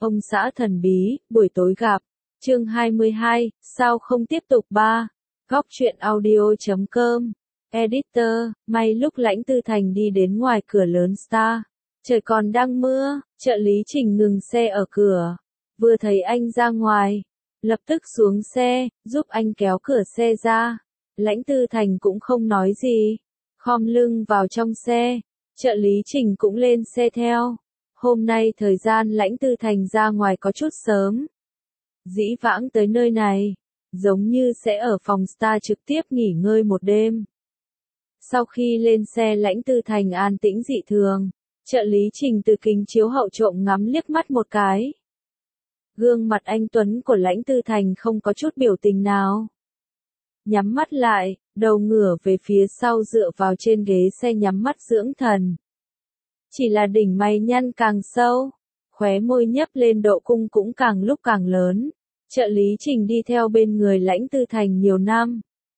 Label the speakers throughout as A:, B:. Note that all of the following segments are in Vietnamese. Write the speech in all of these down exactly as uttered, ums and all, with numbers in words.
A: Ông xã thần bí, buổi tối gặp. Chương hai mươi hai, sao không tiếp tục ba. Góc truyện audio chấm com. Editor, may lúc Lãnh Tư Thành đi đến ngoài cửa lớn Star. Trời còn đang mưa, trợ lý Trình ngừng xe ở cửa. Vừa thấy anh ra ngoài, lập tức xuống xe, giúp anh kéo cửa xe ra. Lãnh Tư Thành cũng không nói gì, khom lưng vào trong xe. Trợ lý Trình cũng lên xe theo. Hôm nay thời gian Lãnh Tư Thành ra ngoài có chút sớm. Dĩ vãng tới nơi này, giống như sẽ ở phòng Star trực tiếp nghỉ ngơi một đêm. Sau khi lên xe Lãnh Tư Thành an tĩnh dị thường, trợ lý Trình từ kính chiếu hậu trộm ngắm liếc mắt một cái. Gương mặt anh tuấn của Lãnh Tư Thành không có chút biểu tình nào. Nhắm mắt lại, đầu ngửa về phía sau dựa vào trên ghế xe nhắm mắt dưỡng thần. Chỉ là đỉnh mày nhăn càng sâu, khóe môi nhấp lên độ cung cũng càng lúc càng lớn. Trợ lý Trình đi theo bên người Lãnh Tư Thành nhiều năm.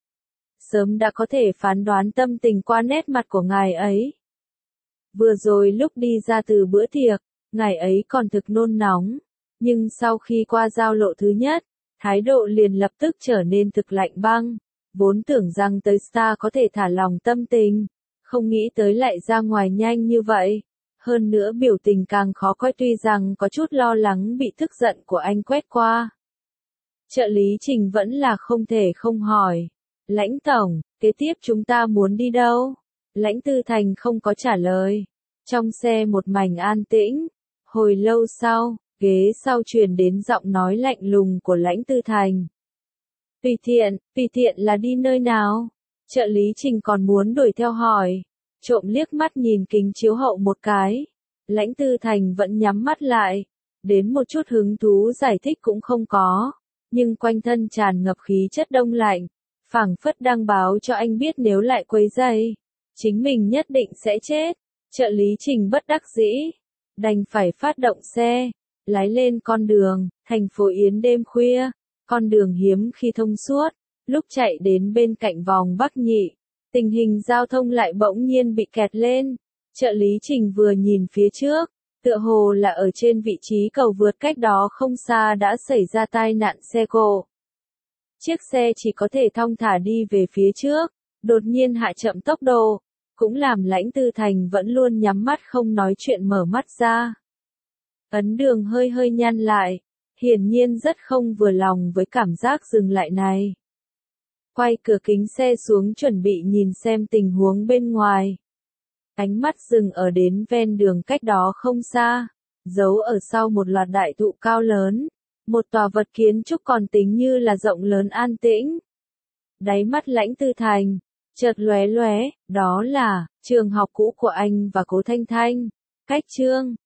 A: Sớm đã có thể phán đoán tâm tình qua nét mặt của ngài ấy. Vừa rồi lúc đi ra từ bữa tiệc, ngài ấy còn thực nôn nóng. Nhưng sau khi qua giao lộ thứ nhất, thái độ liền lập tức trở nên thực lạnh băng. Vốn tưởng rằng tới Star có thể thả lòng tâm tình, không nghĩ tới lại ra ngoài nhanh như vậy. Hơn nữa biểu tình càng khó coi, tuy rằng có chút lo lắng bị tức giận của anh quét qua. Trợ lý Trình vẫn là không thể không hỏi. Lãnh tổng, kế tiếp chúng ta muốn đi đâu? Lãnh Tư Thành không có trả lời. Trong xe một mảnh an tĩnh. Hồi lâu sau, ghế sau truyền đến giọng nói lạnh lùng của Lãnh Tư Thành. Tùy tiện, tùy tiện là đi nơi nào? Trợ lý Trình còn muốn đuổi theo hỏi. Trộm liếc mắt nhìn kính chiếu hậu một cái. Lãnh Tư Thành vẫn nhắm mắt lại. Đến một chút hứng thú giải thích cũng không có. Nhưng quanh thân tràn ngập khí chất đông lạnh. Phảng phất đang báo cho anh biết nếu lại quấy rầy, chính mình nhất định sẽ chết. Trợ lý Trình bất đắc dĩ, đành phải phát động xe, lái lên con đường, thành phố Yến đêm khuya, con đường hiếm khi thông suốt. Lúc chạy đến bên cạnh vòng Bắc Nhị, tình hình giao thông lại bỗng nhiên bị kẹt lên. Trợ lý Trình vừa nhìn phía trước, tựa hồ là ở trên vị trí cầu vượt cách đó không xa đã xảy ra tai nạn xe cộ. Chiếc xe chỉ có thể thong thả đi về phía trước, đột nhiên hạ chậm tốc độ, cũng làm Lãnh Tư Thành vẫn luôn nhắm mắt không nói chuyện mở mắt ra. Ấn Đường hơi hơi nhăn lại, hiển nhiên rất không vừa lòng với cảm giác dừng lại này. Quay cửa kính xe xuống chuẩn bị nhìn xem tình huống bên ngoài. Ánh mắt dừng ở đến ven đường cách đó không xa, giấu ở sau một loạt đại thụ cao lớn. Một tòa vật kiến trúc còn tính như là rộng lớn an tĩnh. Đáy mắt Lãnh Tư Thành, chợt lóe lóe, đó là trường học cũ của anh và Cố Thanh Thanh. Cách Trương,